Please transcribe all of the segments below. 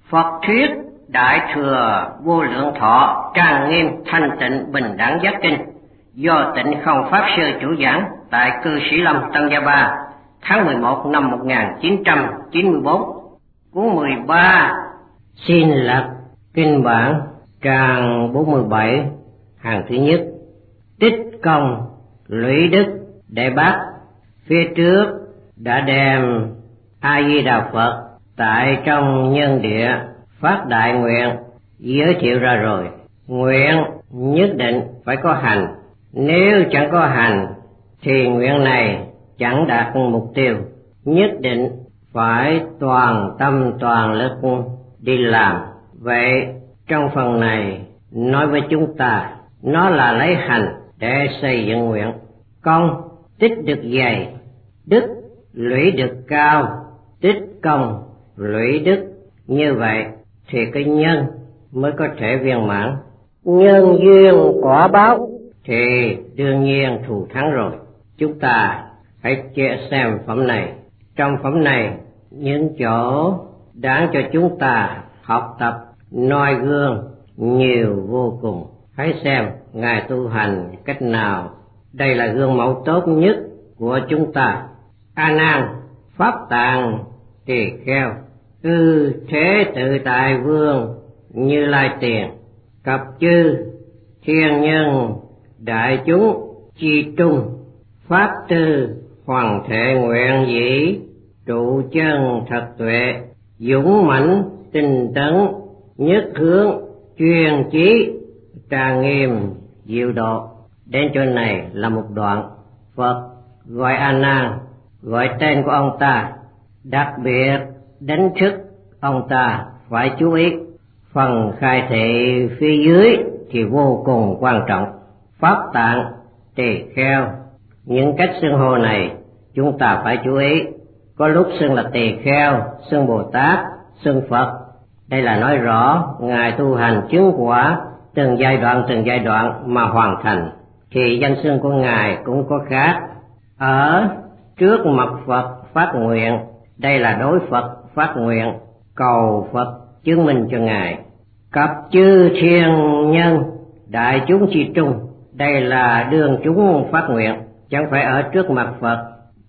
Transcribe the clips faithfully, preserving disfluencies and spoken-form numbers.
Phật thuyết Đại Thừa Vô Lượng Thọ Trang Nghiêm Thanh Tịnh Bình Đẳng Giác Kinh do Tịnh Không Pháp Sư chủ giảng tại Cư Sĩ Lâm Tân Gia Ba tháng mười một năm một nghìn chín trăm chín mươi bốn. Cuốn mười ba xin lật kinh bản trang bốn mươi bảy, hàng thứ nhất. Tích công lũy đức Đại Bác phía trước đã đem A Di Đà Phật tại trong nhân địa phát đại nguyện giới thiệu ra rồi. Nguyện nhất định phải có hành, nếu chẳng có hành thì nguyện này chẳng đạt mục tiêu. Nhất định phải toàn tâm toàn lực đi làm. Vậy trong phần này nói với chúng ta, nó là lấy hành để xây dựng nguyện. Công tích được dày, đức lũy được cao, tích công lũy đức, như vậy thì cái nhân mới có thể viên mãn. Nhân duyên quả báo thì đương nhiên thù thắng rồi. Chúng ta hãy xem phẩm này. Trong phẩm này những chỗ đáng cho chúng ta học tập noi gương nhiều vô cùng. Hãy xem Ngài tu hành cách nào. Đây là gương mẫu tốt nhất của chúng ta. A Nan Pháp Tạng Tỳ Kheo, ư thế tự tại vương Như Lai Tiền, cập chư thiên nhân đại chúng chi trung, pháp tư hoàng thể nguyện dĩ, trụ chân thật tuệ, dũng mãnh tinh tấn, nhất hướng chuyên chí, trang nghiêm diệu độ. Đến chỗ này là một đoạn. Phật gọi A Nan, gọi tên của ông ta, đặc biệt đánh thức ông ta phải chú ý. Phần khai thị phía dưới thì vô cùng quan trọng. Pháp Tạng Tỳ Kheo, những cách xưng hô này chúng ta phải chú ý. Có lúc xưng là Tỳ Kheo, xưng Bồ Tát, xưng Phật. Đây là nói rõ Ngài tu hành chứng quả từng giai đoạn từng giai đoạn mà hoàn thành, thì danh xưng của Ngài cũng có khác. Ở trước mặt Phật phát nguyện, đây là đối Phật phát nguyện, cầu Phật chứng minh cho Ngài. Cập chư thiên nhân đại chúng chi trung, đây là đương chúng phát nguyện, chẳng phải ở trước mặt Phật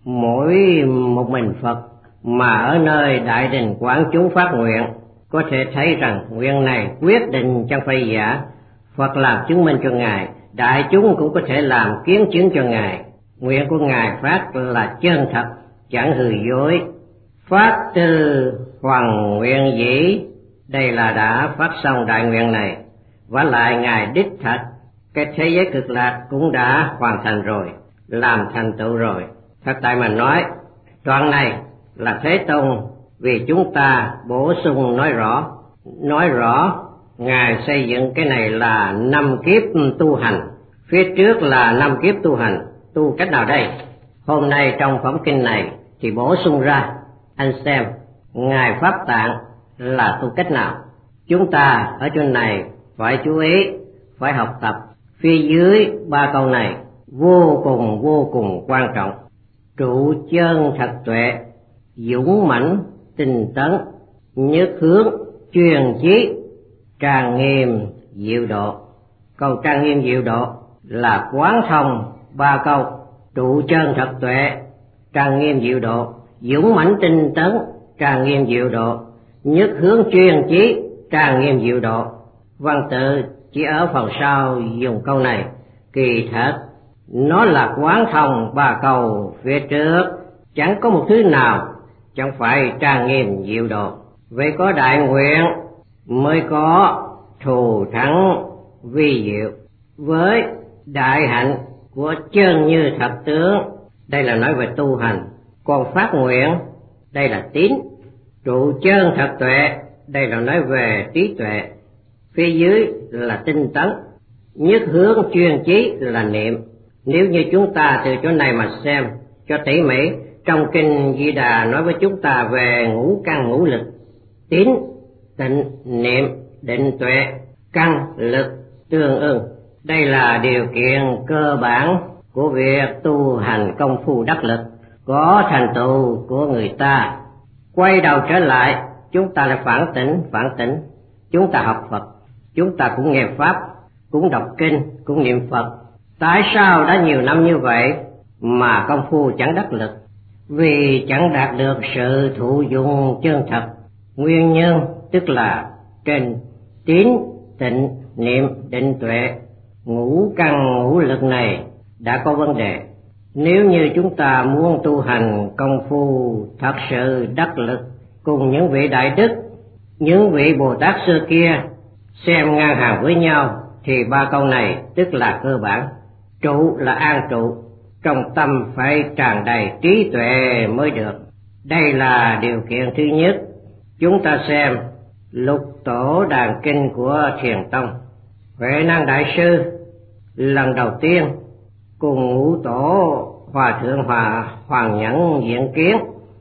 mỗi một mình Phật, mà ở nơi đại đình quán chúng phát nguyện. Có thể thấy rằng nguyện này quyết định chẳng phải giả. Phật làm chứng minh cho Ngài, đại chúng cũng có thể làm kiến chứng cho Ngài. Nguyện của Ngài phát là chân thật, chẳng hư dối. Phát tư hoàng nguyện dĩ, đây là đã phát xong đại nguyện này. Và lại Ngài đích thật, cái thế giới cực lạc cũng đã hoàn thành rồi, làm thành tựu rồi. Thật tại mà nói, đoạn này là Thế Tôn vì chúng ta bổ sung nói rõ. Nói rõ Ngài xây dựng cái này là năm kiếp tu hành. Phía trước là năm kiếp tu hành. Tu cách nào đây? Hôm nay trong phẩm kinh này thì bổ sung ra. Anh xem Ngài Pháp Tạng là tu cách nào. Chúng ta ở chỗ này phải chú ý, phải học tập. Phía dưới ba câu này vô cùng vô cùng quan trọng. Trụ chân thật tuệ, dũng mãnh tinh tấn, nhất hướng chuyên chí, trang nghiêm diệu độ. Câu trang nghiêm diệu độ là quán thông ba câu. Trụ chân thật tuệ, trang nghiêm diệu độ, dũng mãnh tinh tấn, trang nghiêm diệu độ, nhất hướng chuyên chí, trang nghiêm diệu độ. Văn tự chỉ ở phần sau dùng câu này, kỳ thật nó là quán thông ba câu phía trước. Chẳng có một thứ nào chẳng phải trang nghiêm diệu độ. Vậy có đại nguyện mới có thù thắng vi diệu. Với đại hạnh của chân như thật tướng, đây là nói về tu hành. Còn phát nguyện, đây là tín. Trụ chân thật tuệ, đây là nói về trí tuệ. Phía dưới là tinh tấn. Nhất hướng chuyên chí là niệm. Nếu như chúng ta từ chỗ này mà xem cho tỉ mỉ, trong kinh Di Đà nói với chúng ta về ngũ căn ngũ lực: tín, tịnh, niệm, định, tuệ, căn, lực tương ưng. Đây là điều kiện cơ bản của việc tu hành công phu đắc lực, có thành tựu của người ta. Quay đầu trở lại chúng ta lại phản tỉnh, phản tỉnh. Chúng ta học Phật, chúng ta cũng nghe Pháp, cũng đọc kinh, cũng niệm Phật. Tại sao đã nhiều năm như vậy mà công phu chẳng đắc lực? Vì chẳng đạt được sự thụ dụng chân thật. Nguyên nhân tức là trên tín, tịnh, niệm, định, tuệ, ngũ căn ngũ lực này đã có vấn đề. Nếu như chúng ta muốn tu hành công phu thật sự đắc lực cùng những vị đại đức, những vị Bồ Tát xưa kia xem ngang hàng với nhau, thì ba câu này tức là cơ bản. Trụ là an trụ, trong tâm phải tràn đầy trí tuệ mới được. Đây là điều kiện thứ nhất. Chúng ta xem Lục Tổ Đàn Kinh của Thiền Tông. Huệ Năng Đại Sư lần đầu tiên cùng Ngũ Tổ Hòa Thượng Hòa Hoàng Nhẫn diện kiến,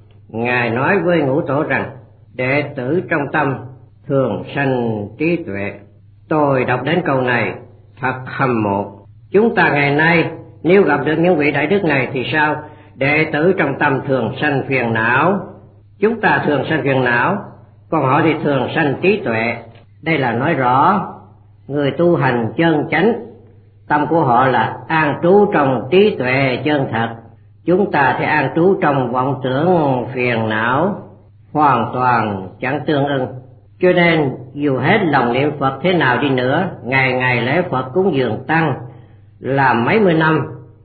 Ngài nói với Ngũ Tổ rằng: đệ tử trong tâm thường sanh trí tuệ. Tôi đọc đến câu này thật hâm mộ. Chúng ta ngày nay nếu gặp được những vị đại đức này thì sao? Đệ tử trong tâm thường sanh phiền não. Chúng ta thường sanh phiền não, còn họ thì thường sanh trí tuệ. Đây là nói rõ người tu hành chân chánh, tâm của họ là an trú trong trí tuệ chân thật. Chúng ta thì an trú trong vọng tưởng phiền não, hoàn toàn chẳng tương ưng. Cho nên dù hết lòng niệm Phật thế nào đi nữa, ngày ngày lễ Phật cúng dường tăng làm mấy mươi năm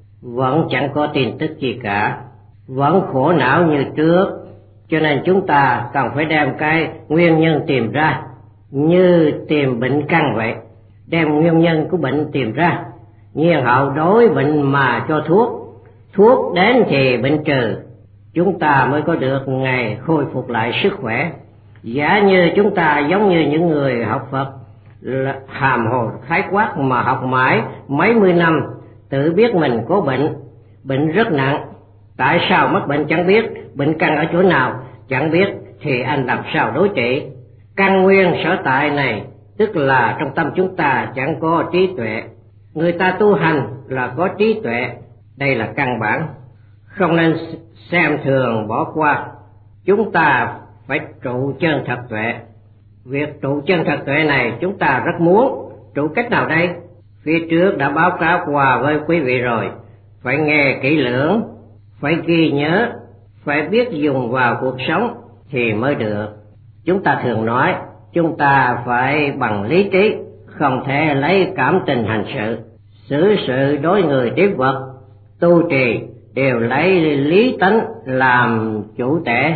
vẫn chẳng có tin tức gì cả, vẫn khổ não như trước. Cho nên chúng ta cần phải đem cái nguyên nhân tìm ra, như tìm bệnh căn vậy, đem nguyên nhân của bệnh tìm ra, nhiên hậu đối bệnh mà cho thuốc, thuốc đến thì bệnh trừ, chúng ta mới có được ngày khôi phục lại sức khỏe. Giả như chúng ta giống như những người học Phật hàm hồ khái quát mà học mãi mấy mươi năm, tự biết mình có bệnh, bệnh rất nặng, tại sao mắc bệnh chẳng biết, bệnh căn ở chỗ nào chẳng biết, thì anh làm sao đối trị? Căn nguyên sở tại này tức là trong tâm chúng ta chẳng có trí tuệ. Người ta tu hành là có trí tuệ, đây là căn bản, không nên xem thường bỏ qua. Chúng ta phải trụ chân thật tuệ. Việc trụ chân thật tuệ này chúng ta rất muốn. Trụ cách nào đây? Phía trước đã báo cáo qua với quý vị rồi. Phải nghe kỹ lưỡng, phải ghi nhớ, phải biết dùng vào cuộc sống thì mới được. Chúng ta thường nói chúng ta phải bằng lý trí, không thể lấy cảm tình hành sự. Xử sự đối người tiếp vật, tu trì đều lấy lý tánh làm chủ tể,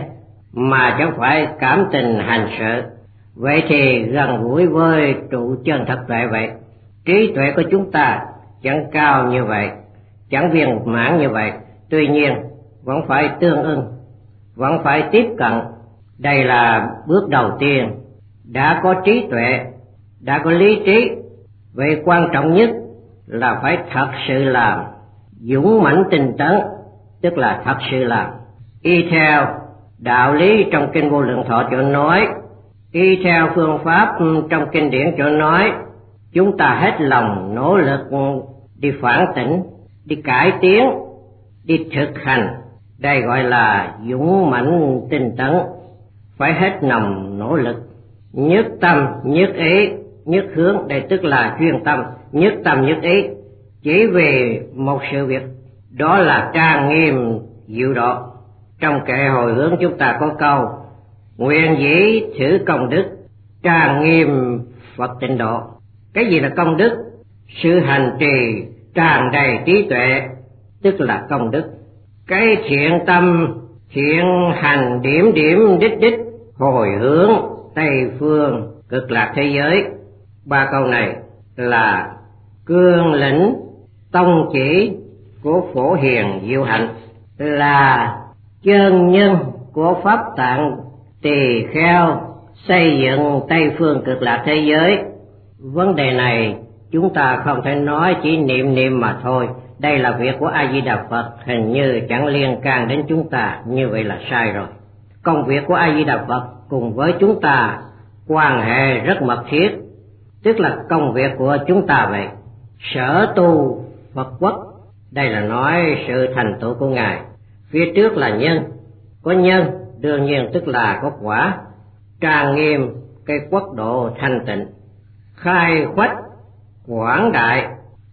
mà chẳng phải cảm tình hành sự. Vậy thì gần gũi với trụ chân thật tuệ vậy. Trí tuệ của chúng ta chẳng cao như vậy, chẳng viên mãn như vậy, tuy nhiên vẫn phải tương ưng, vẫn phải tiếp cận. Đây là bước đầu tiên. Đã có trí tuệ, đã có lý trí, vậy quan trọng nhất là phải thật sự làm, dũng mãnh tinh tấn, tức là thật sự làm. Y theo đạo lý trong Kinh Vô Lượng Thọ chỗ nói, y theo phương pháp trong kinh điển chỗ nói, chúng ta hết lòng nỗ lực đi phản tỉnh, đi cải tiến, đi thực hành. Đây gọi là dũng mãnh tinh tấn, phải hết lòng nỗ lực, nhất tâm nhất ý, nhất hướng, đây tức là chuyên tâm, nhất tâm nhất ý, chỉ vì một sự việc, đó là trang nghiêm diệu độ. Trong kệ hồi hướng chúng ta có câu: nguyện dĩ thử công đức, trang nghiêm Phật tịnh độ. Cái gì là công đức? Sự hành trì tràn đầy trí tuệ tức là công đức. Cái thiện tâm, thiện hành điểm điểm đích đích, hồi hướng Tây phương cực lạc thế giới. Ba câu này là cương lĩnh tông chỉ của Phổ Hiền Diệu Hạnh, là chân nhân của Pháp Tạng Tỳ Kheo xây dựng Tây phương cực lạc thế giới. Vấn đề này chúng ta không thể nói chỉ niệm niệm mà thôi. Đây là việc của A Di Đà Phật, hình như chẳng liên can đến chúng ta, như vậy là sai rồi. Công việc của A Di Đà Phật cùng với chúng ta quan hệ rất mật thiết, tức là công việc của chúng ta vậy. Sở tu Phật quốc, đây là nói sự thành tựu của Ngài. Phía trước là nhân, có nhân đương nhiên tức là có quả. trang nghiêm cái quốc độ thanh tịnh, khai khoách quảng đại,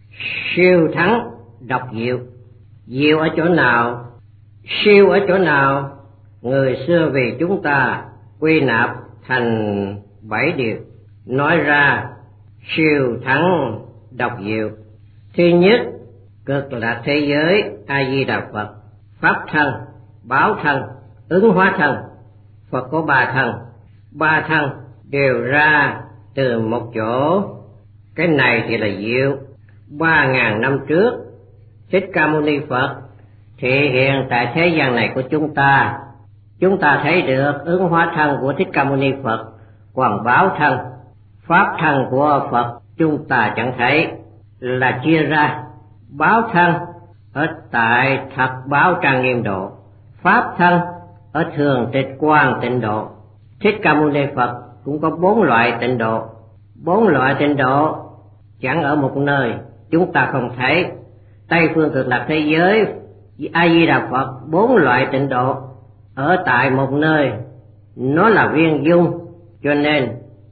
siêu thắng độc diệu. Diệu ở chỗ nào, siêu ở chỗ nào? Người xưa vì chúng ta quy nạp thành bảy điều, nói ra siêu thắng độc diệu. Thứ nhất, cực lạc thế giới A Di Đà Phật, pháp thân, báo thân, ứng hóa thân. Phật có ba thân, ba thân đều ra từ một chỗ. Cái này thì là diệu. Ba ngàn năm trước, Thích Ca Mâu Ni Phật thể hiện tại thế gian này của chúng ta. Chúng ta thấy được ứng hóa thân của Thích Ca Mâu Ni Phật, còn báo thân, pháp thân của Phật chúng ta chẳng thấy, là chia ra. Báo thân ở tại thật báo trang nghiêm độ, pháp thân ở thường tịch quang tịnh độ. Thích Ca Mâu Ni Phật cũng có bốn loại tịnh độ. Bốn loại tịnh độ chẳng ở một nơi, chúng ta không thấy. Tây phương cực lạc thế giới A Di Đà Phật bốn loại tịnh độ ở tại một nơi, nó là viên dung, cho nên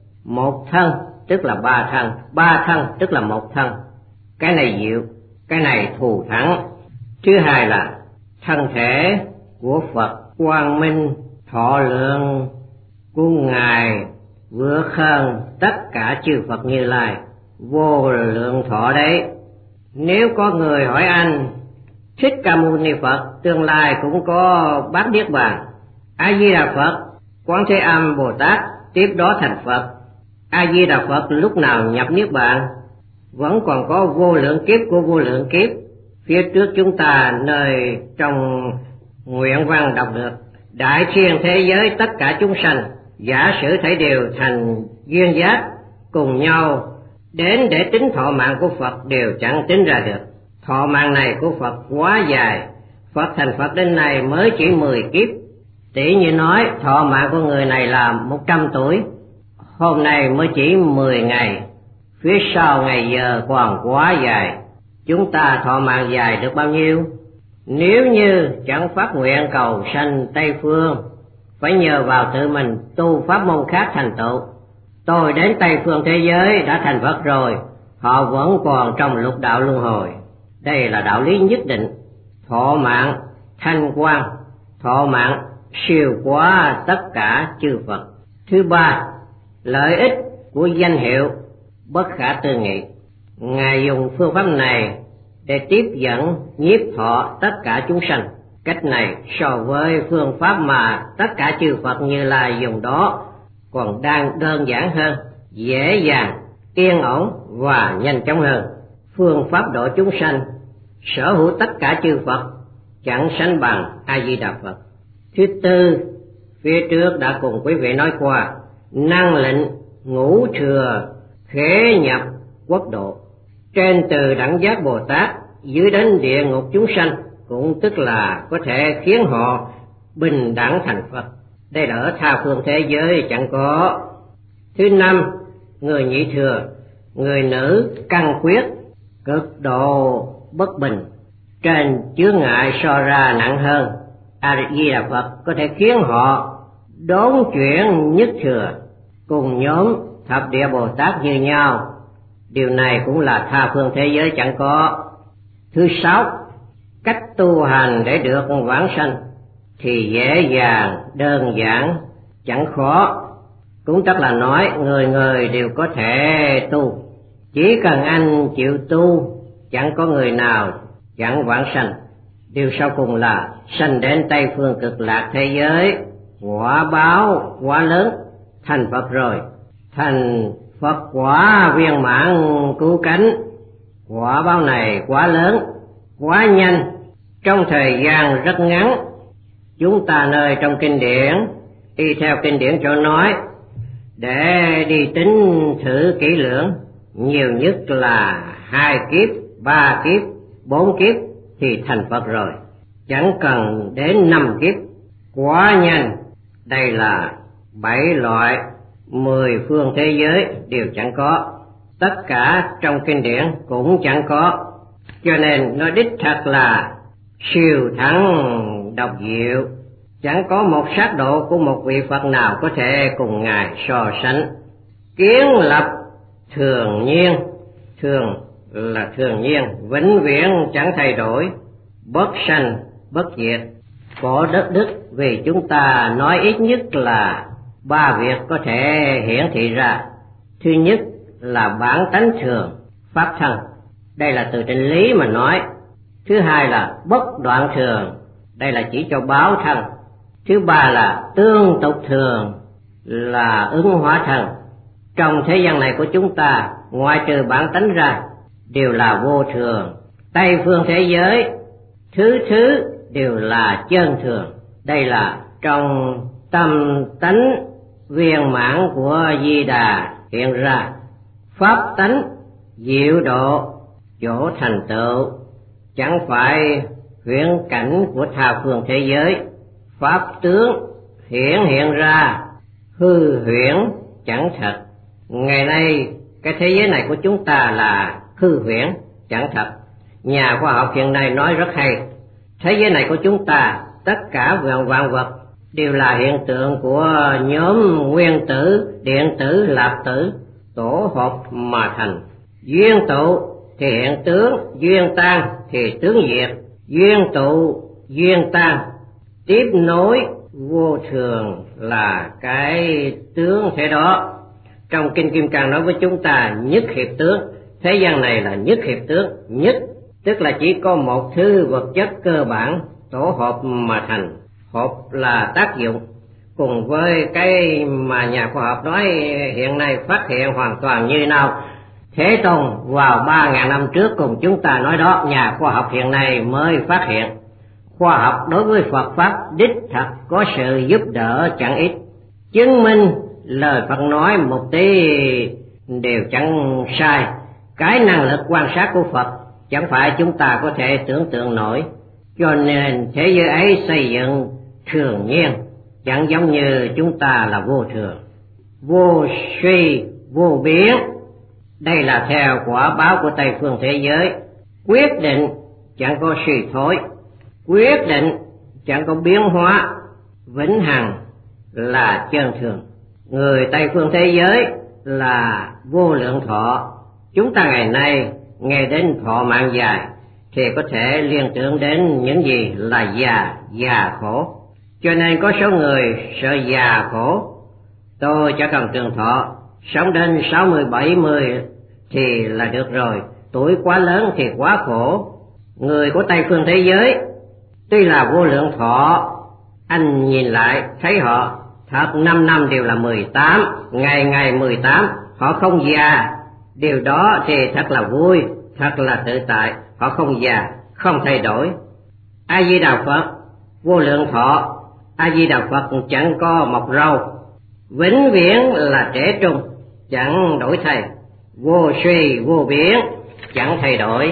một thân tức là ba thân, ba thân tức là một thân. Cái này diệu, cái này thù thắng. Thứ hai là thân thể của Phật quang minh thọ lượng của Ngài vượt hơn tất cả chư Phật Như Lai, vô lượng thọ đấy. Nếu có người hỏi anh, Thích Ca Mâu Ni Phật tương lai cũng có bát niết bàn, A Di Đà Phật, Quán Thế Âm Bồ Tát tiếp đó thành Phật, A Di Đà Phật lúc nào nhập niết bàn? Vẫn còn có vô lượng kiếp của vô lượng kiếp. Phía trước chúng ta nơi trong nguyện văn đọc được, đại thiên thế giới tất cả chúng sanh, giả sử thấy đều thành duyên giác cùng nhau đến để tính thọ mạng của Phật đều chẳng tính ra được. Thọ mạng này của Phật quá dài, Phật thành Phật đến nay mới chỉ mười kiếp. Tỷ như nói thọ mạng của người này là một trăm tuổi, hôm nay mới chỉ mười ngày, phía sau ngày giờ còn quá dài. Chúng ta thọ mạng dài được bao nhiêu? Nếu như chẳng phát nguyện cầu sanh Tây Phương, phải nhờ vào tự mình tu pháp môn khác thành tựu. Tôi đến Tây Phương thế giới đã thành Phật rồi, họ vẫn còn trong lục đạo luân hồi. Đây là đạo lý nhất định. Thọ mạng thanh quan, thọ mạng siêu quá tất cả chư Phật. Thứ ba, lợi ích của danh hiệu bất khả tư nghị. Ngài dùng phương pháp này để tiếp dẫn nhiếp thọ tất cả chúng sanh. Cách này so với phương pháp mà tất cả chư Phật Như Lai dùng đó còn đang đơn giản hơn, dễ dàng, yên ổn và nhanh chóng hơn. Phương pháp độ chúng sanh sở hữu tất cả chư Phật chẳng sánh bằng A Di Đà Phật. Thứ tư, phía trước đã cùng quý vị nói qua, năng lệnh ngũ thừa khế nhập quốc độ. Trên từ đẳng giác Bồ Tát, dưới đến địa ngục chúng sanh, cũng tức là có thể khiến họ bình đẳng thành Phật. Đây là ở tha phương thế giới chẳng có. Thứ năm, người nhị thừa, người nữ căn khuyết, cực độ bất bình, trên chướng ngại so ra nặng hơn. A Di Đà Phật có thể khiến họ đốn chuyển nhất thừa, cùng nhóm thập địa Bồ Tát như nhau. Điều này cũng là tha phương thế giới chẳng có. Thứ sáu, cách tu hành để được vãng sanh thì dễ dàng, đơn giản, chẳng khó. Cũng tức là nói người người đều có thể tu, chỉ cần anh chịu tu, chẳng có người nào chẳng vãng sanh. Điều sau cùng là sanh đến Tây phương cực lạc thế giới, quả báo quá lớn, thành Phật rồi, thành Phật quả viên mãn cứu cánh. Quả báo này quá lớn, quá nhanh, trong thời gian rất ngắn. Chúng ta nơi trong kinh điển, y theo kinh điển cho nói, để đi tính thử kỹ lưỡng, nhiều nhất là hai kiếp, ba kiếp, bốn kiếp thì thành Phật rồi, chẳng cần đến năm kiếp, quá nhanh. Đây là bảy loại, mười phương thế giới đều chẳng có, tất cả trong kinh điển cũng chẳng có, cho nên nó đích thật là siêu thắng độc diệu. chẳng có một sát độ của một vị Phật nào có thể cùng Ngài so sánh. Kiến lập thường nhiên, thường là thường nhiên, vĩnh viễn chẳng thay đổi, bất sanh bất diệt. Cổ đất đức vì chúng ta nói ít nhất là ba việc có thể hiển thị ra. Thứ nhất là bản tánh thường, pháp thân, đây là từ trên lý mà nói. Thứ hai là bất đoạn thường, đây là chỉ cho báo thân. Thứ ba là tương tục thường, là ứng hóa thân. Trong thế gian này của chúng ta, ngoại trừ bản tánh ra, đều là vô thường. Tây phương thế giới, thứ thứ đều là chân thường. Đây là trong tâm tánh viên mãn của Di Đà hiện ra. Pháp tánh diệu độ chỗ thành tựu, chẳng phải huyễn cảnh của tha phương thế giới. Pháp tướng hiển hiện ra, hư huyễn chẳng thật. Ngày nay cái thế giới này của chúng ta là hư huyễn chẳng thật. Nhà khoa học hiện nay nói rất hay, thế giới này của chúng ta tất cả vạn vật đều là hiện tượng của nhóm nguyên tử, điện tử, lạp tử tổ hợp mà thành. Duyên tụ thì hiện tướng, duyên tan thì tướng diệt. Duyên tụ, duyên tan, tiếp nối vô thường là cái tướng thế đó. Trong Kinh Kim Cang nói với chúng ta nhất hiệp tướng, thế gian này là nhất hiệp tướng. Nhất tức là chỉ có một thứ vật chất cơ bản tổ hợp mà thành. Hợp là tác dụng, cùng với cái mà nhà khoa học nói hiện nay phát hiện hoàn toàn như nào. Thế Tôn vào ba ngàn năm trước cùng chúng ta nói đó, nhà khoa học hiện nay mới phát hiện. Khoa học đối với Phật Pháp đích thật có sự giúp đỡ chẳng ít, chứng minh lời Phật nói một tí đều chẳng sai. Cái năng lực quan sát của Phật chẳng phải chúng ta có thể tưởng tượng nổi. Cho nên thế giới ấy xây dựng thường nhiên, chẳng giống như chúng ta là vô thường. Vô suy, vô biến, đây là theo quả báo của Tây phương thế giới. Quyết định chẳng có suy thối, quyết định chẳng có biến hóa, vĩnh hằng là chân thường. Người Tây phương thế giới là vô lượng thọ. Chúng ta ngày nay nghe đến thọ mạng dài thì có thể liên tưởng đến những gì là già, già khổ. Cho nên có số người sợ già khổ. Tôi cho cần trường thọ, sống đến sáu mươi bảy mươi thì là được rồi, tuổi quá lớn thì quá khổ. Người của Tây phương thế giới tuy là vô lượng thọ, anh nhìn lại thấy họ thật năm năm đều là mười tám, ngày ngày mười tám, họ không già. Điều đó thì thật là vui, thật là tự tại, họ không già, không thay đổi. A Di Đà Phật vô lượng thọ, A Di Đà Phật chẳng có mọc râu, vĩnh viễn là trẻ trung, chẳng đổi thay. Vô suy vô biến, chẳng thay đổi.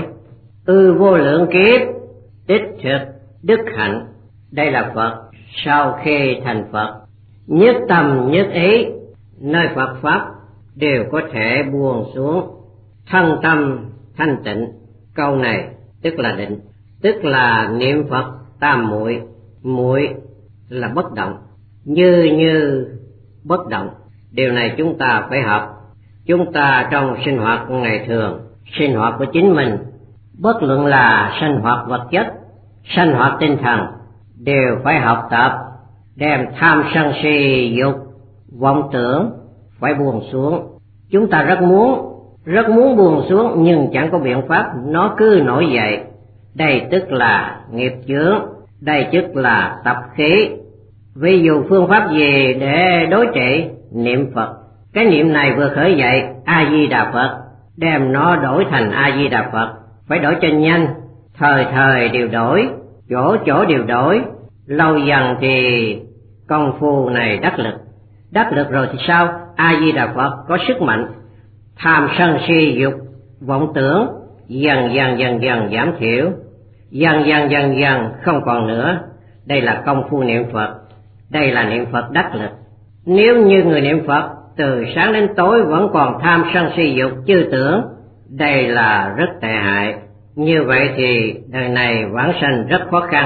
Ư vô lượng kiếp, đích thực đức hạnh, đây là Phật sau khi thành Phật. Nhất tâm nhất ý, nơi Phật Pháp đều có thể buông xuống. Thân tâm thanh tịnh, câu này tức là định, tức là niệm Phật tam muội. Muội là bất động, như như bất động. Điều này chúng ta phải học. Chúng ta trong sinh hoạt ngày thường, sinh hoạt của chính mình, bất luận là sinh hoạt vật chất, sinh hoạt tinh thần, đều phải học tập đem tham sân si dục vọng tưởng phải buông xuống. Chúng ta rất muốn rất muốn buông xuống nhưng chẳng có biện pháp, nó cứ nổi dậy. Đây tức là nghiệp chướng, đây tức là tập khí. Ví dụ phương pháp gì để đối trị? Niệm Phật. Cái niệm này vừa khởi dậy, A Di Đà Phật, đem nó đổi thành A Di Đà Phật, phải đổi cho nhanh, thời thời đều đổi, chỗ chỗ đều đổi. Lâu dần thì công phu này đắc lực. Đắc lực rồi thì sao? A Di Đà Phật có sức mạnh, tham sân si dục vọng tưởng dần dần dần dần giảm thiểu, dần dần dần dần không còn nữa. Đây là công phu niệm Phật, đây là niệm Phật đắc lực. Nếu như người niệm Phật từ sáng đến tối vẫn còn tham sân si dục chư tưởng, đây là rất tệ hại. Như vậy thì đời này vãng sanh rất khó khăn.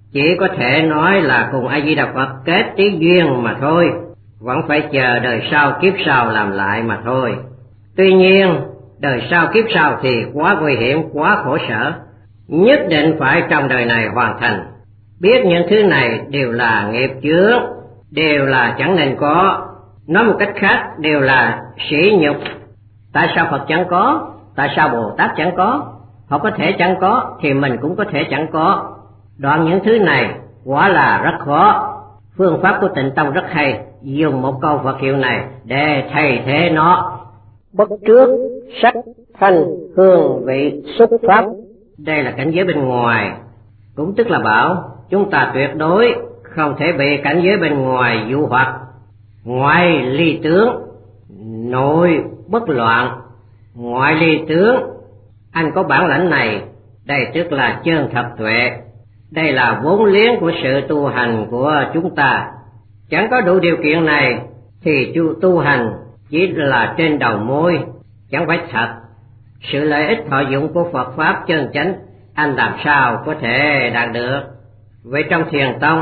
chỉ có thể nói là cùng A Di Đà Phật kết tí duyên mà thôi, vẫn phải chờ đời sau kiếp sau làm lại mà thôi. Tuy nhiên đời sau kiếp sau thì quá nguy hiểm, quá khổ sở, nhất định phải trong đời này hoàn thành. Biết những thứ này đều là nghiệp chướng, đều là chẳng nên có, nói một cách khác đều là sỉ nhục. Tại sao Phật chẳng có? Tại sao Bồ Tát chẳng có? Họ có thể chẳng có thì mình cũng có thể chẳng có. Đoạn những thứ này quả là rất khó. Phương pháp của Tịnh Tông rất hay, dùng một câu Phật hiệu này để thay thế nó. Bất trước sắc thanh hương vị xúc pháp. Đây là cảnh giới bên ngoài, cũng tức là bảo chúng ta tuyệt đối không thể bị cảnh giới bên ngoài dụ hoặc. Ngoại ly tướng, nội bất loạn. Ngoại ly tướng, anh có bản lãnh này, đây tức là chân thật tuệ. Đây là vốn liếng của sự tu hành của chúng ta. Chẳng có đủ điều kiện này thì chu tu hành chỉ là trên đầu môi, chẳng phải thật. Sự lợi ích thọ dụng của Phật Pháp chân chánh anh làm sao có thể đạt được. Vậy trong Thiền Tông,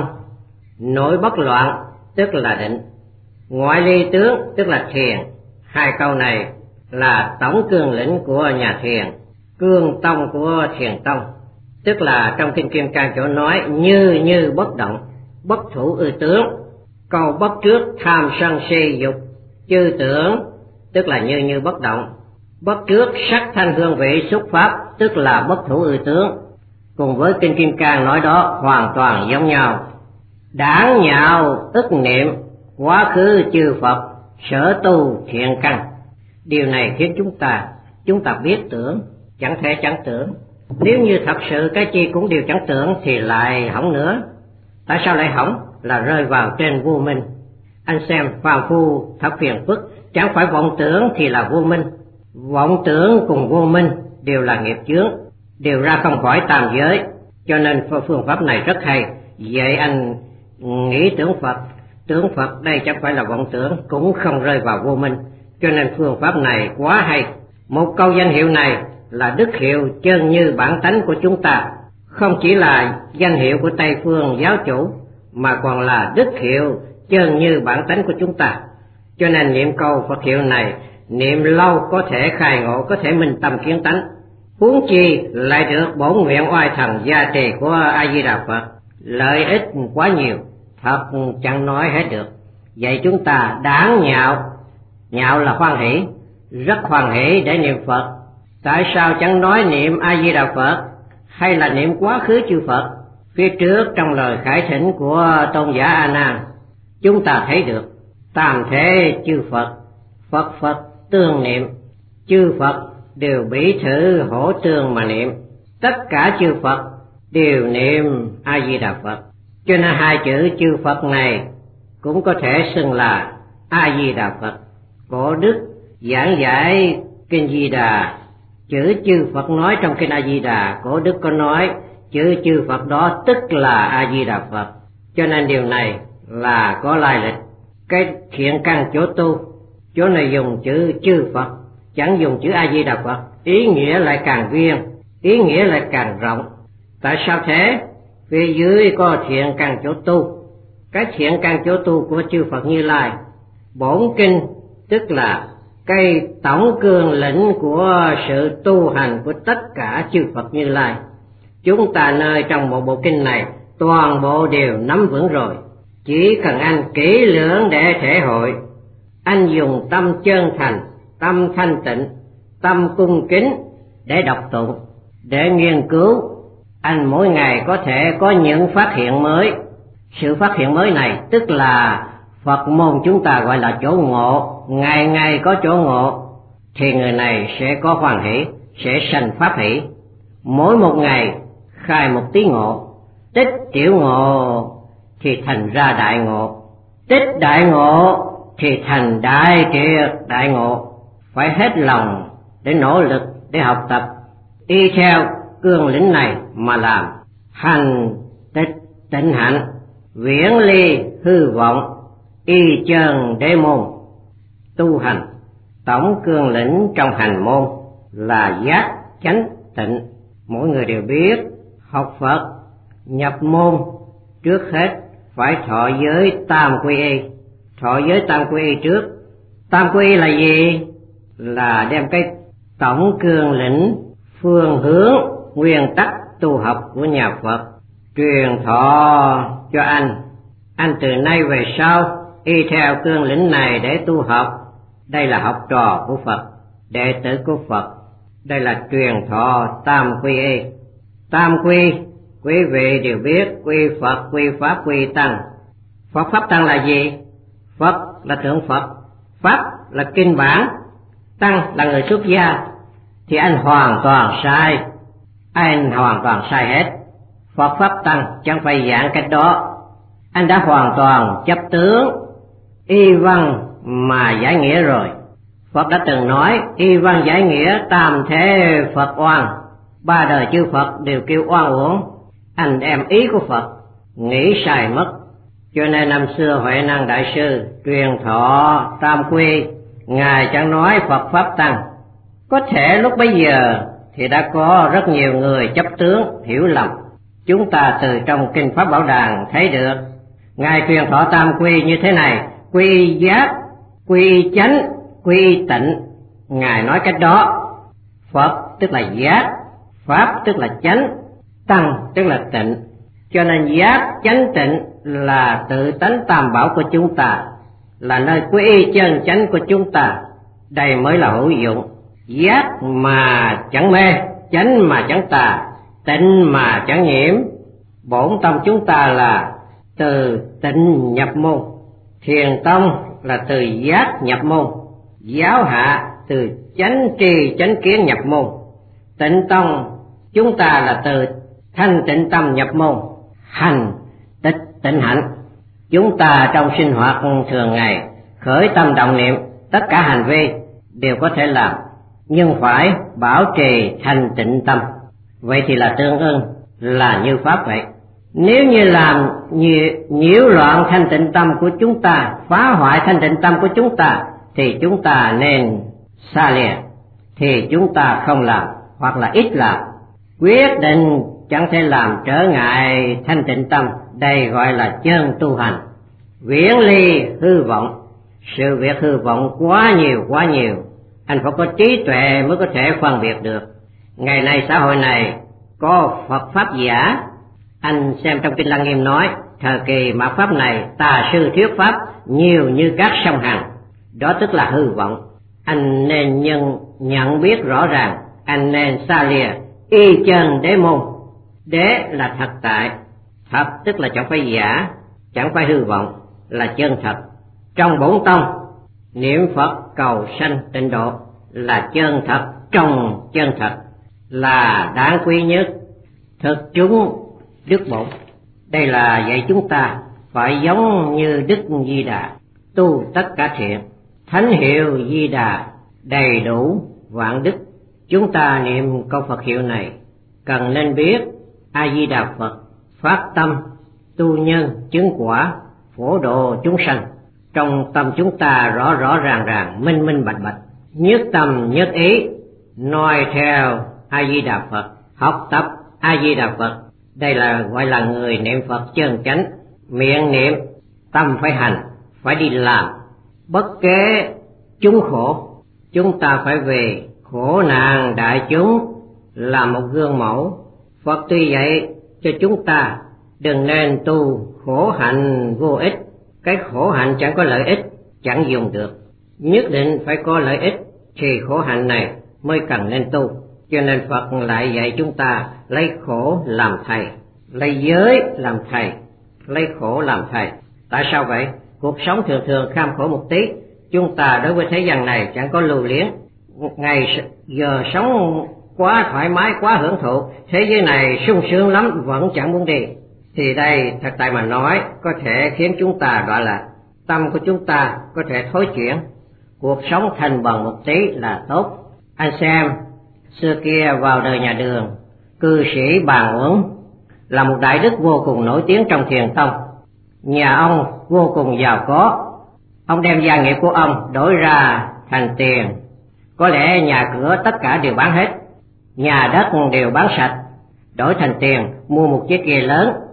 nội bất loạn tức là định, ngoại ly tướng tức là thiền. Hai câu này là tổng cương lĩnh của nhà thiền, cương tông của Thiền Tông. Tức là trong Kinh Kim Cang chỗ nói như như bất động, bất thủ ư tướng. Câu bất trước tham sân si dục chư tưởng tức là như như bất động. Bất trước sắc thanh hương vị xúc pháp tức là bất thủ ư tướng. Cùng với Kinh Kim Cang nói đó hoàn toàn giống nhau. Đảng nhạo ức niệm quá khứ chư Phật sở tu thiện căn. Điều này khiến chúng ta chúng ta biết tưởng, chẳng thể chẳng tưởng. Nếu như thật sự cái chi cũng đều chẳng tưởng thì lại hỏng nữa. Tại sao lại hỏng? Là rơi vào trên vô minh. Anh xem phàm phu thật phiền phức, chẳng phải vọng tưởng thì là vô minh. Vọng tưởng cùng vô minh đều là nghiệp chướng, đều ra không khỏi tam giới. Cho nên phương pháp này rất hay. Vậy anh nghĩ tưởng Phật, tưởng Phật đây chẳng phải là vọng tưởng, cũng không rơi vào vô minh. Cho nên phương pháp này quá hay. Một câu danh hiệu này là đức hiệu chân như bản tánh của chúng ta, không chỉ là danh hiệu của Tây phương giáo chủ mà còn là đức hiệu chân như bản tánh của chúng ta. Cho nên niệm câu Phật hiệu này, niệm lâu có thể khai ngộ, có thể minh tâm kiến tánh. Huống chi lại được bổn nguyện oai thần gia trì của A Di Đà Phật, lợi ích quá nhiều, thật chẳng nói hết được. Vậy chúng ta đáng nhạo, nhạo là hoan hỷ, rất hoan hỷ để niệm Phật. Tại sao chẳng nói niệm A Di Đà Phật hay là niệm quá khứ chư Phật? Phía trước trong lời khải thỉnh của tôn giả A Nan, chúng ta thấy được tam thế chư Phật, Phật Phật tương niệm, chư Phật đều bỉ thử hỗ tương mà niệm, tất cả chư Phật đều niệm A Di Đà Phật. Cho nên hai chữ chư Phật này cũng có thể xưng là A Di Đà Phật. Cổ đức giảng giải Kinh Di Đà, chữ chư Phật nói trong Kinh A Di Đà, Cổ đức có nói chữ chư Phật đó tức là A Di Đà Phật. Cho nên điều này là có lai lịch. Cái thiện căn chỗ tu, chỗ này dùng chữ chư Phật, chẳng dùng chữ A Di Đà Phật, ý nghĩa lại càng viên, ý nghĩa lại càng rộng. Tại sao thế? Phía dưới có thiện căn chỗ tu. Cái thiện căn chỗ tu của chư Phật Như Lai, bổn kinh tức là cái tổng cương lĩnh của sự tu hành của tất cả chư Phật Như Lai. Chúng ta nơi trong một bộ kinh này toàn bộ đều nắm vững rồi, chỉ cần anh kỹ lưỡng để thể hội. Anh dùng tâm chân thành, tâm thanh tịnh, tâm cung kính để đọc tụng, để nghiên cứu, anh mỗi ngày có thể có những phát hiện mới. Sự phát hiện mới này tức là Phật môn chúng ta gọi là chỗ ngộ, ngày ngày có chỗ ngộ, thì người này sẽ có hoan hỷ, sẽ sanh pháp hỷ. Mỗi một ngày khai một tí ngộ, tích tiểu ngộ thì thành ra đại ngộ, tích đại ngộ thì thành đại triệt đại ngộ. Phải hết lòng để nỗ lực, để học tập, y theo cương lĩnh này mà làm. Hành tích tịnh hạnh, viễn ly hư vọng, y chân đế môn. Tu hành tổng cương lĩnh trong hành môn là giác chánh tịnh. Mỗi người đều biết học Phật nhập môn trước hết phải thọ giới tam quy y. Thọ giới tam quy y trước. Tam quy y là gì? Là đem cái tổng cương lĩnh, phương hướng, nguyên tắc tu học của nhà Phật truyền thọ cho anh. Anh từ nay về sau y theo cương lĩnh này để tu học. Đây là học trò của Phật, đệ tử của Phật. Đây là truyền thọ tam quy y. Tam quy, quý vị đều biết, quy Phật, quy Pháp, quy Tăng. Phật Pháp Tăng là gì? Phật là thượng Phật, Pháp là kinh bản, Tăng là người xuất gia. Thì anh hoàn toàn sai, anh hoàn toàn sai hết. Phật Pháp Tăng chẳng phải dạng cách đó. Anh đã hoàn toàn chấp tướng y văn mà giải nghĩa rồi. Phật đã từng nói y văn giải nghĩa tam thế Phật oan, ba đời chư Phật đều kêu oan uổng. Anh em ý của Phật nghĩ sai mất. Cho nên năm xưa Huệ Năng Đại Sư truyền thọ tam quy, Ngài chẳng nói Phật Pháp Tăng. Có thể lúc bấy giờ thì đã có rất nhiều người chấp tướng hiểu lầm. Chúng ta từ trong Kinh Pháp Bảo Đàn thấy được, Ngài truyền thọ tam quy như thế này: quy giác, quy chánh, quy tịnh. Ngài nói cách đó. Phật tức là giác, Pháp tức là chánh, Tăng tức là tịnh. Cho nên giác, chánh, tịnh là tự tánh tam bảo của chúng ta, là nơi quy y chân chánh của chúng ta. Đây mới là hữu dụng. Giác mà chẳng mê, chánh mà chẳng tà, tịnh mà chẳng nhiễm. Bổn tâm chúng ta là từ tịnh nhập môn, thiền tông là từ giác nhập môn, giáo hạ từ chánh tri chánh kiến nhập môn, tịnh tông chúng ta là từ thanh tịnh tâm nhập môn, hành tịch tịnh hạnh. Chúng ta trong sinh hoạt thường ngày khởi tâm động niệm, tất cả hành vi đều có thể làm, nhưng phải bảo trì thanh tịnh tâm. Vậy thì là tương ưng, là như Pháp vậy. Nếu như làm nhiễu, nhiễu loạn thanh tịnh tâm của chúng ta, phá hoại thanh tịnh tâm của chúng ta, thì chúng ta nên xa lìa, thì chúng ta không làm hoặc là ít làm. Quyết định chẳng thể làm trở ngại thanh tịnh tâm. Đây gọi là chân tu hành, viễn ly hư vọng. Sự việc hư vọng quá nhiều quá nhiều, anh phải có trí tuệ mới có thể phân biệt được. Ngày nay xã hội này có Phật Pháp giả. Anh xem trong Kinh Lăng Nghiêm nói, thời kỳ mạt Pháp này tà sư thuyết Pháp nhiều như các sông Hằng. Đó tức là hư vọng. Anh nên nhân, nhận biết rõ ràng, anh nên xa lìa y chân đế môn. Đế là thật tại, thật tức là chẳng phải giả, chẳng phải hư vọng, là chân thật. Trong bổn tông, niệm Phật cầu sanh tịnh độ là chân thật, trong chân thật là đáng quý nhất. Thực chúng đức bổn. Đây là dạy chúng ta phải giống như Đức Di Đà, tu tất cả thiện. Thánh hiệu Di Đà đầy đủ vạn đức. Chúng ta niệm câu Phật hiệu này cần nên biết A Di Đà Phật phát tâm tu nhân chứng quả, phổ độ chúng sanh. Trong tâm chúng ta rõ rõ ràng ràng, minh minh bạch bạch, nhất tâm nhất ý, noi theo A Di Đà Phật, học tập A Di Đà Phật. Đây là gọi là người niệm Phật chân chánh. Miệng niệm, tâm phải hành, phải đi làm. Bất kế chúng khổ, chúng ta phải về khổ nạn đại chúng là một gương mẫu. Phật tuy vậy cho chúng ta đừng nên tu khổ hạnh vô ích. Cái khổ hạnh chẳng có lợi ích, chẳng dùng được. Nhất định phải có lợi ích thì khổ hạnh này mới cần nên tu. Cho nên Phật lại dạy chúng ta lấy khổ làm thầy, lấy giới làm thầy, lấy khổ làm thầy. Tại sao vậy? Cuộc sống thường thường kham khổ một tí. Chúng ta đối với thế gian này chẳng có lưu luyến. Ngày giờ sống quá thoải mái, quá hưởng thụ, thế giới này sung sướng lắm, vẫn chẳng muốn đi. Thì đây thật tại mà nói có thể khiến chúng ta đọa lạc. Tâm của chúng ta có thể thối chuyển, cuộc sống thành bằng một tí là tốt. Anh xem, xưa kia vào đời nhà Đường, cư sĩ Bàn Uẩn là một đại đức vô cùng nổi tiếng trong Thiền tông. Nhà ông vô cùng giàu có, ông đem gia nghiệp của ông đổi ra thành tiền. Có lẽ nhà cửa tất cả đều bán hết, nhà đất đều bán sạch, đổi thành tiền mua một chiếc ghe lớn,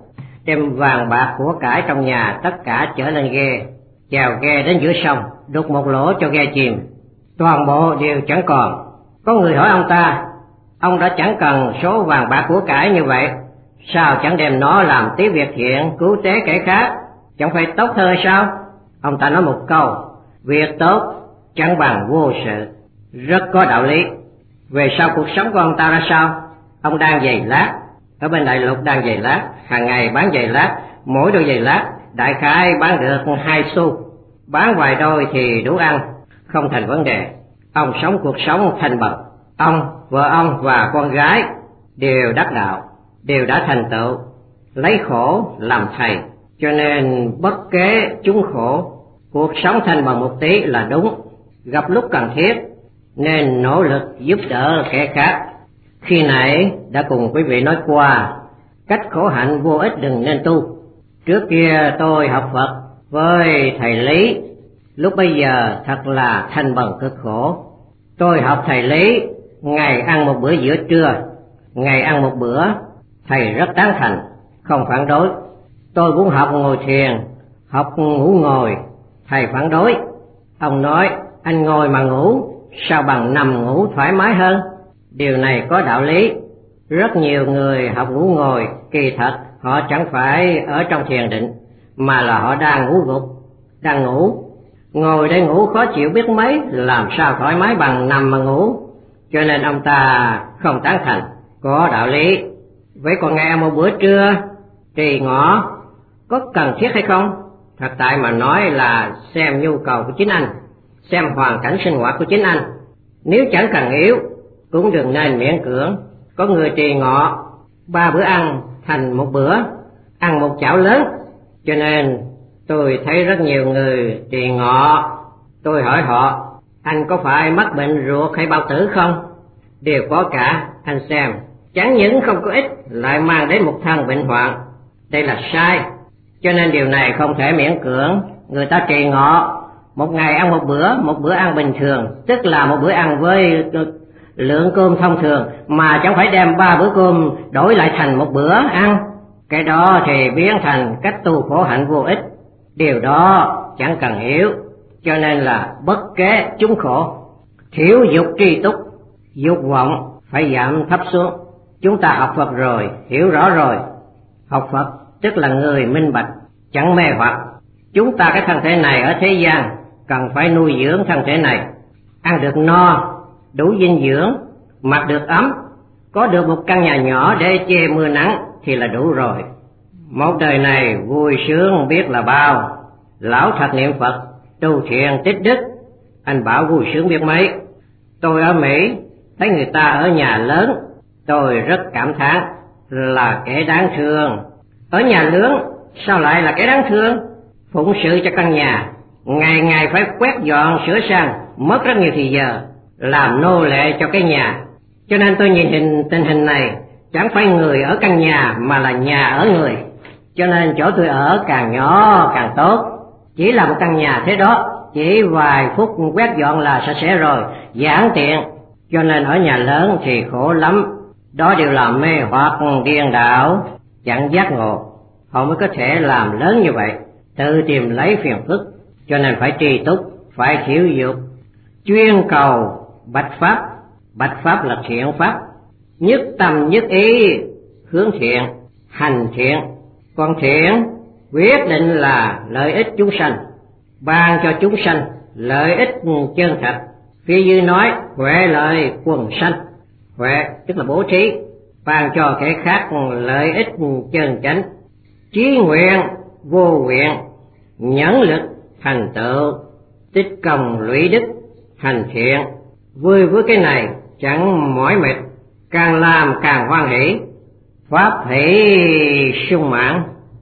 đem vàng bạc của cải trong nhà tất cả chở lên ghe, chèo ghe đến giữa sông, đục một lỗ cho ghe chìm, toàn bộ đều chẳng còn. Có người hỏi ông ta, ông đã chẳng cần số vàng bạc của cải như vậy, sao chẳng đem nó làm tí việc thiện cứu tế kẻ khác, chẳng phải tốt hơn sao? Ông ta nói một câu, việc tốt chẳng bằng vô sự, rất có đạo lý. Về sau cuộc sống của ông ta ra sao? Ông đang giày lát, ở bên đại lục đang giày lát, hàng ngày bán giày lát, mỗi đôi giày lát đại khái bán được hai xu, bán vài đôi thì đủ ăn, không thành vấn đề. Ông sống cuộc sống thanh bần, ông, vợ ông và con gái đều đắc đạo, đều đã thành tựu, lấy khổ làm thầy, cho nên bất kế chúng khổ, cuộc sống thanh bần một tí là đúng. Gặp lúc cần thiết nên nỗ lực giúp đỡ kẻ khác. Khi nãy đã cùng quý vị nói qua, cách khổ hạnh vô ích đừng nên tu. Trước kia tôi học Phật với thầy Lý, lúc bây giờ thật là thanh bần cực khổ. Tôi học thầy Lý, ngày ăn một bữa giữa trưa, ngày ăn một bữa, thầy rất tán thành, không phản đối. Tôi muốn học ngồi thiền, học ngủ ngồi, thầy phản đối. Ông nói, anh ngồi mà ngủ, sao bằng nằm ngủ thoải mái hơn? Điều này có đạo lý. Rất nhiều người học ngủ ngồi, kỳ thật họ chẳng phải ở trong thiền định, mà là họ đang ngủ gục, đang ngủ. Ngồi để ngủ khó chịu biết mấy, làm sao thoải mái bằng nằm mà ngủ. Cho nên ông ta không tán thành, có đạo lý. Vậy còn ngày một bữa trưa, trì ngọ, có cần thiết hay không? Thật tại mà nói là xem nhu cầu của chính anh, xem hoàn cảnh sinh hoạt của chính anh. Nếu chẳng cần yếu, cũng đừng nên miễn cưỡng. Có người trì ngọ, ba bữa ăn thành một bữa, ăn một chảo lớn. Cho nên tôi thấy rất nhiều người trì ngọ, tôi hỏi họ, anh có phải mắc bệnh ruột hay bao tử không? Đều có cả, anh xem. Chẳng những không có ích, lại mang đến một thân bệnh hoạn. Đây là sai, cho nên điều này không thể miễn cưỡng. Người ta trì ngọ, một ngày ăn một bữa, một bữa ăn bình thường, tức là một bữa ăn với lượng cơm thông thường, mà chẳng phải đem ba bữa cơm đổi lại thành một bữa ăn. Cái đó thì biến thành cách tu khổ hạnh vô ích. Điều đó chẳng cần hiểu, cho nên là bất kế chúng khổ. Thiếu dục tri túc, dục vọng phải giảm thấp xuống. Chúng ta học Phật rồi, hiểu rõ rồi. Học Phật tức là người minh bạch, chẳng mê hoặc. Chúng ta cái thân thể này ở thế gian cần phải nuôi dưỡng thân thể này, ăn được no, đủ dinh dưỡng, mặc được ấm, có được một căn nhà nhỏ để che mưa nắng thì là đủ rồi. Một đời này vui sướng biết là bao. Lão thật niệm Phật, tu thiện tích đức, anh bảo vui sướng biết mấy. Tôi ở Mỹ thấy người ta ở nhà lớn, tôi rất cảm thán, là kẻ đáng thương. Ở nhà lớn sao lại là kẻ đáng thương? Phụng sự cho căn nhà, ngày ngày phải quét dọn sửa sang, mất rất nhiều thời giờ, làm nô lệ cho cái nhà. Cho nên tôi nhìn hình tình hình này, chẳng phải người ở căn nhà mà là nhà ở người. Cho nên chỗ tôi ở càng nhỏ càng tốt, chỉ là một căn nhà thế đó, chỉ vài phút quét dọn là sạch sẽ rồi, giản tiện. Cho nên ở nhà lớn thì khổ lắm. Đó đều là mê hoặc điên đảo, chẳng giác ngộ, họ mới có thể làm lớn như vậy, tự tìm lấy phiền phức. Cho nên phải trì túc, phải thiếu dục, chuyên cầu bạch pháp. Bạch pháp là thiện pháp, nhất tâm nhất ý hướng thiện, hành thiện. Còn thiện quyết định là lợi ích chúng sanh, ban cho chúng sanh lợi ích chân thật. Phi Dư nói huệ lợi quần sanh, huệ tức là bố thí, ban cho kẻ khác lợi ích chân chánh. Chí nguyện vô nguyện, nhẫn lực thành tựu, tích công lũy đức, hành thiện. Vui với cái này chẳng mỏi mệt, càng làm càng hoan hỷ, pháp hỷ sung mãn.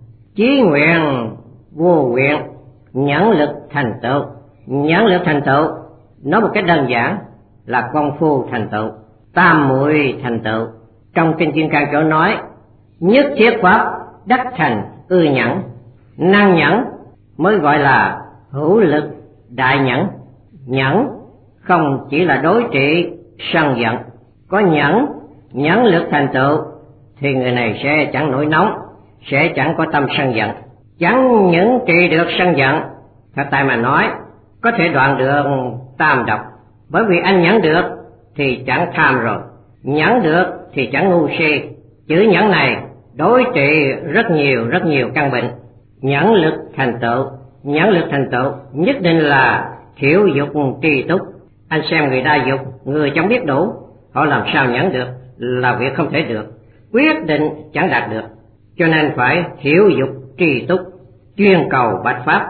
Chí nguyện vô nguyện, nhẫn lực thành tựu. Nhẫn lực thành tựu nói một cách đơn giản là công phu thành tựu, tam muội thành tựu. Trong kinh Kim Cang chỗ nói, nhất thiết pháp đắc thành ư nhẫn. Năng nhẫn mới gọi là hữu lực đại nhẫn. Nhẫn không chỉ là đối trị sân giận, có nhẫn, nhẫn lực thành tựu thì người này sẽ chẳng nổi nóng, sẽ chẳng có tâm sân giận. Chẳng những trị được sân giận, thật tại mà nói, có thể đoạn được tam độc. Bởi vì anh nhẫn được thì chẳng tham rồi, nhẫn được thì chẳng ngu si. Chữ nhẫn này đối trị rất nhiều rất nhiều căn bệnh. Nhẫn lực thành tựu, nhẫn lực thành tựu nhất định là thiểu dục trì túc. Anh xem người đa dục, người chẳng biết đủ, họ làm sao nhẫn được, là việc không thể được, quyết định chẳng đạt được. Cho nên phải thiểu dục trì túc, chuyên cầu bạch pháp,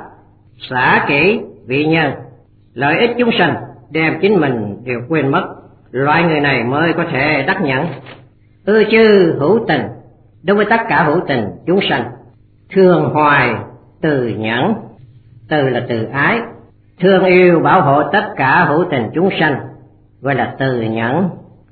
xả kỹ vị nhân, lợi ích chúng sanh, đem chính mình đều quên mất. Loại người này mới có thể đắc nhẫn. Ưa chư hữu tình, đối với tất cả hữu tình chúng sanh, thương hoài từ nhẫn, từ là từ ái, thương yêu bảo hộ tất cả hữu tình chúng sanh, gọi là từ nhẫn,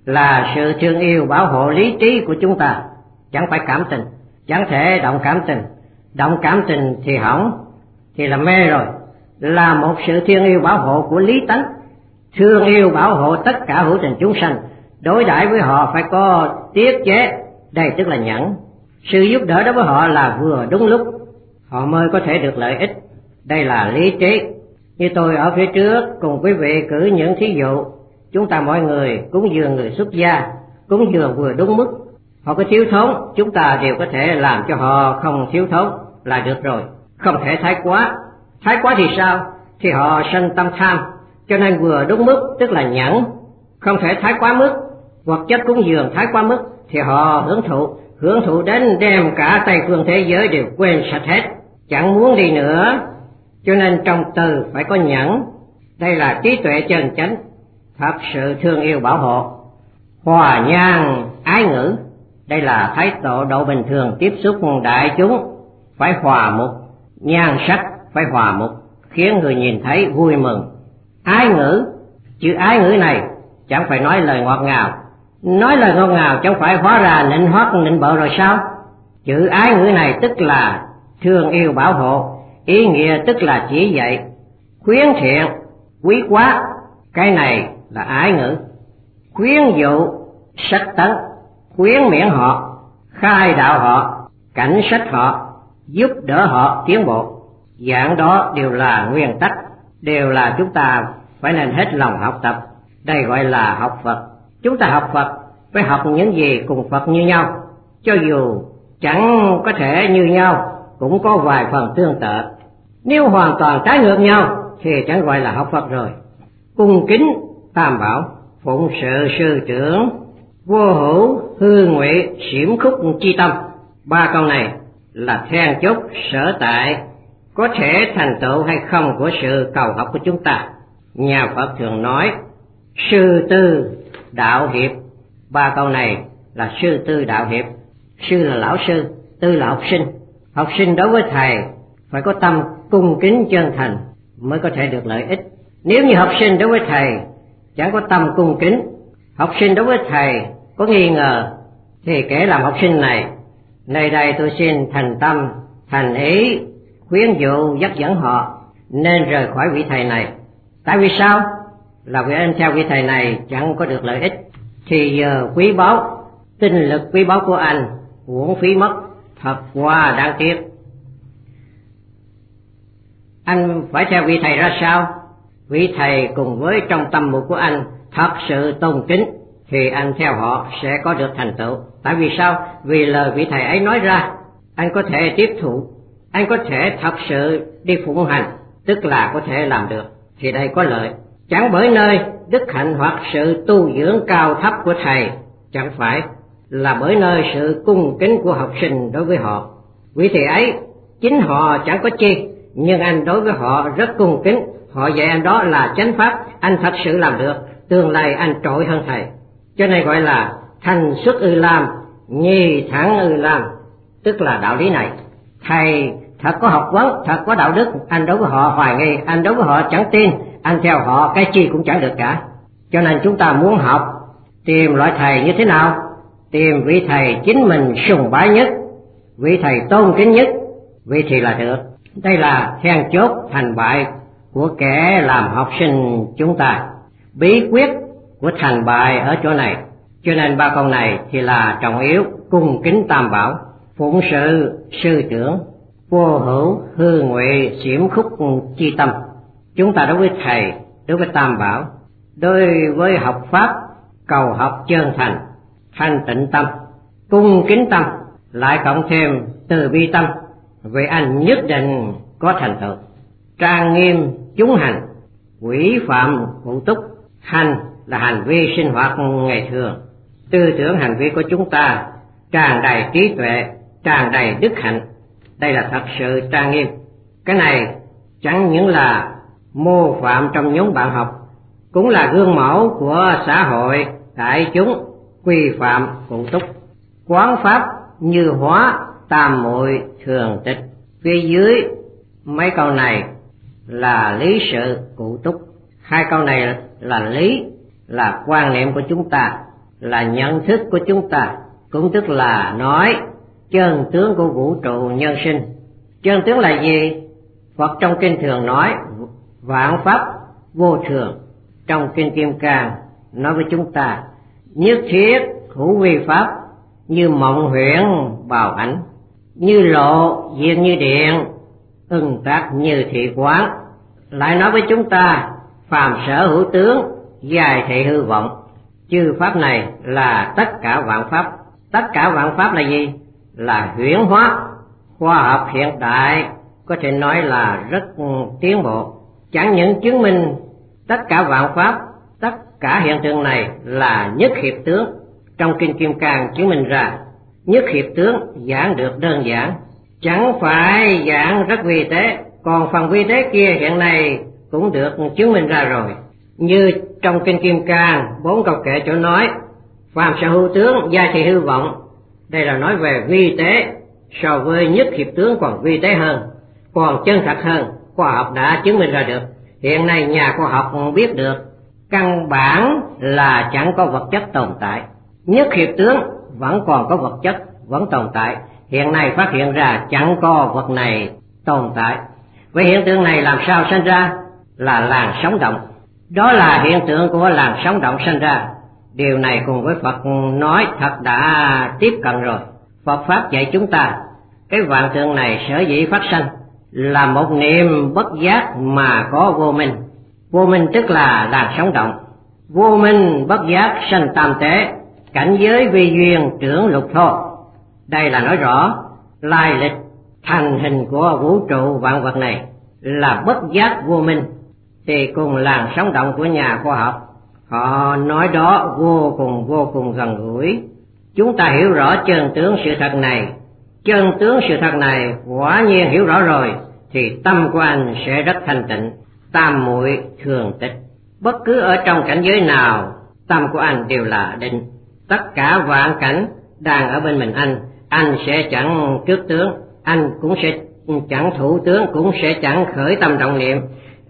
là sự thương yêu bảo hộ lý trí của chúng ta. Chẳng phải cảm tình, chẳng thể động cảm tình, động cảm tình thì hỏng, thì là mê rồi. Là một sự thương yêu bảo hộ của lý tánh, thương yêu bảo hộ tất cả hữu tình chúng sanh, đối đãi với họ phải có tiết chế, đây tức là nhẫn. Sự giúp đỡ đối với họ là vừa đúng lúc, họ mới có thể được lợi ích, đây là lý trí. Như tôi ở phía trước cùng quý vị cử những thí dụ, chúng ta mọi người cúng dường người xuất gia, cúng dường vừa đúng mức. Họ có thiếu thốn, chúng ta đều có thể làm cho họ không thiếu thốn là được rồi, không thể thái quá. Thái quá thì sao? Thì họ sanh tâm tham, cho nên vừa đúng mức tức là nhẫn. Không thể thái quá mức, vật chất cúng dường thái quá mức thì họ hưởng thụ, hưởng thụ đến đem cả Tây phương thế giới đều quên sạch hết, chẳng muốn đi nữa. Cho nên trong từ phải có nhẫn, đây là trí tuệ chân chánh, thật sự thương yêu bảo hộ. Hòa nhan ái ngữ, đây là thái độ độ bình thường tiếp xúc đại chúng, phải hòa mục, nhan sắc phải hòa mục, khiến người nhìn thấy vui mừng. Ái ngữ, chữ ái ngữ này chẳng phải nói lời ngọt ngào, nói lời ngọt ngào chẳng phải hóa ra nịnh hót nịnh bợ rồi sao? Chữ ái ngữ này tức là thương yêu bảo hộ, ý nghĩa tức là chỉ dạy, khuyến thiện, quý quá, cái này là ái ngữ. Khuyến dụ, sách tấn, khuyến miễn họ, khai đạo họ, cảnh sách họ, giúp đỡ họ tiến bộ. Dạng đó đều là nguyên tắc, đều là chúng ta phải nên hết lòng học tập. Đây gọi là học Phật. Chúng ta học Phật phải học những gì cùng Phật như nhau, cho dù chẳng có thể như nhau, cũng có vài phần tương tự. Nếu hoàn toàn trái ngược nhau thì chẳng gọi là học Phật rồi. Cung kính tam bảo, phụng sự sư trưởng, vô hữu hư ngụy xiểm khúc chi tâm. Ba câu này là then chốt sở tại có thể thành tựu hay không của sự cầu học của chúng ta. Nhà Phật thường nói sư tư đạo hiệp, ba câu này là sư tư đạo hiệp. Sư là lão sư, tư là học sinh. Học sinh đối với thầy phải có tâm cung kính chân thành mới có thể được lợi ích. Nếu như học sinh đối với thầy chẳng có tâm cung kính, học sinh đối với thầy có nghi ngờ, thì kẻ làm học sinh này, nơi đây tôi xin thành tâm, thành ý, khuyến dụ dắt dẫn họ nên rời khỏi vị thầy này. Tại vì sao? Là vì anh theo vị thầy này chẳng có được lợi ích, thì giờ quý báu, tinh lực quý báu của anh uổng phí mất, thật quá đáng tiếc. Anh phải theo vị thầy ra sao? Vị thầy cùng với trong tâm mục của anh thật sự tôn kính, thì anh theo họ sẽ có được thành tựu. Tại vì sao? Vì lời vị thầy ấy nói ra, anh có thể tiếp thụ, anh có thể thật sự đi phụng hành, tức là có thể làm được, thì đây có lợi. Chẳng bởi nơi đức hạnh hoặc sự tu dưỡng cao thấp của thầy, chẳng phải là bởi nơi sự cung kính của học sinh đối với họ. Vị thầy ấy chính họ chẳng có chi, nhưng anh đối với họ rất cung kính, họ dạy anh đó là chánh pháp, anh thật sự làm được, tương lai anh trội hơn thầy. Cho nên gọi là thành xuất ư lam, nhi thẳng ư lam, tức là đạo lý này. Thầy thật có học vấn, thật có đạo đức, anh đối với họ hoài nghi, anh đối với họ chẳng tin, anh theo họ cái chi cũng chẳng được cả. Cho nên chúng ta muốn học, tìm loại thầy như thế nào? Tìm vị thầy chính mình sùng bái nhất, vị thầy tôn kính nhất, vị thì là được. Đây là then chốt thành bại của kẻ làm học sinh chúng ta. Bí quyết của thành bại ở chỗ này. Cho nên ba câu này thì là trọng yếu, cung kính tam bảo, phụng sự sư trưởng, vô hữu hư ngụy xiểm khúc chi tâm. Chúng ta đối với thầy, đối với Tam Bảo, đối với học pháp, cầu học chân thành, thanh tịnh tâm, cung kính tâm, lại cộng thêm từ bi tâm, vậy anh nhất định có thành tựu. Trang nghiêm chúng hành, quỷ phạm phụ túc. Hành là hành vi sinh hoạt ngày thường, tư tưởng hành vi của chúng ta tràn đầy trí tuệ, tràn đầy đức hạnh. Đây là thật sự trang nghiêm. Cái này chẳng những là mô phạm trong nhóm bạn học, cũng là gương mẫu của xã hội đại chúng quy phạm phụ túc. Quán pháp như hóa tam muội thường tịch. Phía dưới mấy câu này là lý sự cụ túc. Hai câu này là lý, là quan niệm của chúng ta, là nhận thức của chúng ta, cũng tức là nói chân tướng của vũ trụ nhân sinh. Chân tướng là gì? Phật trong kinh thường nói vạn pháp vô thường. Trong kinh Kim Cang nói với chúng ta nhất thiết hữu vi pháp, như mộng huyễn bào ảnh, như lộ diệt như điện, ưng tác như thị quán. Lại nói với chúng ta phàm sở hữu tướng, dài thị hư vọng. Chư pháp này là tất cả vạn pháp. Tất cả vạn pháp là gì? Là huyễn hóa. Khoa học hiện đại có thể nói là rất tiến bộ, chẳng những chứng minh tất cả vạn pháp, tất cả hiện tượng này là nhất hiệp tướng. Trong kinh Kim Cang chứng minh ra nhất hiệp tướng giảng được đơn giản, chẳng phải giảng rất vi tế, còn phần vi tế kia hiện nay cũng được chứng minh ra rồi. Như trong kinh Kim Cang bốn câu kệ chỗ nói phàm sở hữu tướng, gia thị hư vọng. Đây là nói về vi tế, so với nhất hiệp tướng còn vi tế hơn, còn chân thật hơn. Khoa học đã chứng minh ra được. Hiện nay nhà khoa học biết được căn bản là chẳng có vật chất tồn tại. Nhất hiệp tướng vẫn còn có vật chất, vẫn tồn tại. Hiện nay phát hiện ra chẳng có vật này tồn tại. Vậy hiện tượng này làm sao sinh ra? Là làn sóng động. Đó là hiện tượng của làn sóng động sinh ra. Điều này cùng với Phật nói thật đã tiếp cận rồi. Phật Pháp dạy chúng ta cái vạn tượng này sở dĩ phát sinh là một niệm bất giác mà có vô minh. Vô minh tức là làn sóng động. Vô minh bất giác sanh tam tế, cảnh giới vi duyên trưởng lục thô. Đây là nói rõ lai lịch thành hình của vũ trụ vạn vật này là bất giác vô minh. Thì cùng làn sóng động của nhà khoa học, họ nói đó vô cùng vô cùng gần gũi. Chúng ta hiểu rõ chân tướng sự thật này, chân tướng sự thật này quả nhiên hiểu rõ rồi, thì tâm của anh sẽ rất thanh tịnh, tam muội thường tịch. Bất cứ ở trong cảnh giới nào, tâm của anh đều là định. Tất cả vạn cảnh đang ở bên mình anh, anh sẽ chẳng trước tướng, anh cũng sẽ chẳng thủ tướng, cũng sẽ chẳng khởi tâm động niệm,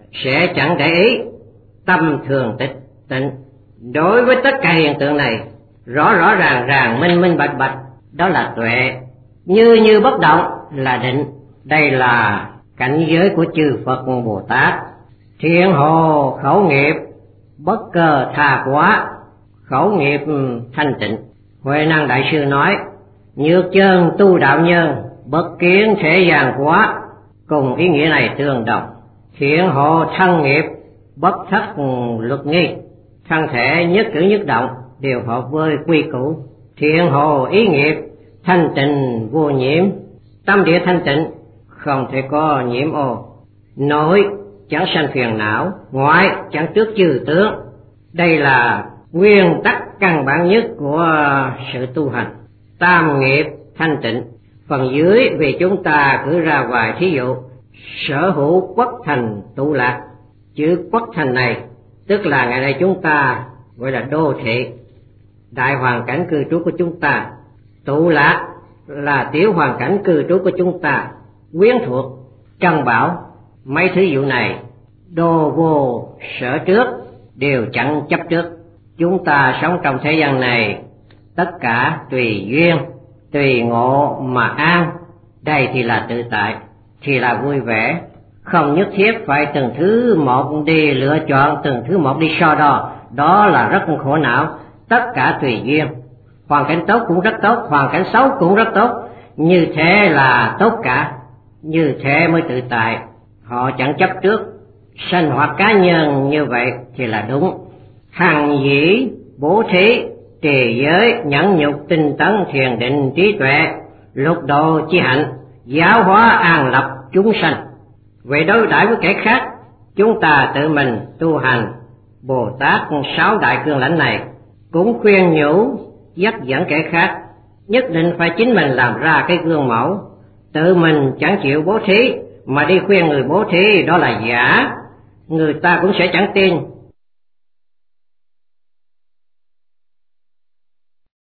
sẽ chẳng để ý, tâm thường tịch tịnh. Đối với tất cả hiện tượng này, rõ rõ ràng ràng, minh minh bạch bạch, đó là tuệ. Như như bất động là định. Đây là cảnh giới của chư Phật Bồ Tát. Thiện hồ khẩu nghiệp bất cơ tha quá, khẩu nghiệp thanh tịnh. Huệ Năng Đại Sư nói nhược chân tu đạo nhân, bất kiến thể gian quá. Cùng ý nghĩa này tương đồng. Thiện hộ thân nghiệp bất thất luật nghi, thân thể nhất cử nhất động đều hợp với quy củ. Thiện hộ ý nghiệp thanh tịnh vô nhiễm, tâm địa thanh tịnh không thể có nhiễm ô. Nội chẳng sanh phiền não, ngoại chẳng trước chư tướng. Đây là nguyên tắc căn bản nhất của sự tu hành. Tam nghiệp thanh tịnh. Phần dưới vì chúng ta cứ ra vài thí dụ. Sở hữu quốc thành tụ lạc. Chữ quốc thành này tức là ngày nay chúng ta gọi là đô thị, đại hoàn cảnh cư trú của chúng ta. Tụ lạc là tiểu hoàn cảnh cư trú của chúng ta. Quyến thuộc, trân bảo, mấy thí dụ này đô vô sở trước, đều chẳng chấp trước. Chúng ta sống trong thế gian này tất cả tùy duyên, tùy ngộ mà an. Đây thì là tự tại, thì là vui vẻ, không nhất thiết phải từng thứ một đi lựa chọn, từng thứ một đi so đo. Đó là rất khổ não. Tất cả tùy duyên, hoàn cảnh tốt cũng rất tốt, hoàn cảnh xấu cũng rất tốt. như thế là tốt cả, như thế mới tự tại. Họ chẳng chấp trước sinh hoạt cá nhân, như vậy thì là đúng. Hằng dĩ, bố thí, trì giới, nhẫn nhục, tinh tấn, thiền định, trí tuệ, lục độ chi hạnh, giáo hóa an lập chúng sanh. Về đối đãi với kẻ khác, chúng ta tự mình tu hành Bồ Tát sáu đại cương lãnh này, cũng khuyên nhủ dắt dẫn kẻ khác, nhất định phải chính mình làm ra cái gương mẫu. Tự mình chẳng chịu bố thí mà đi khuyên người bố thí, đó là giả, người ta cũng sẽ chẳng tin.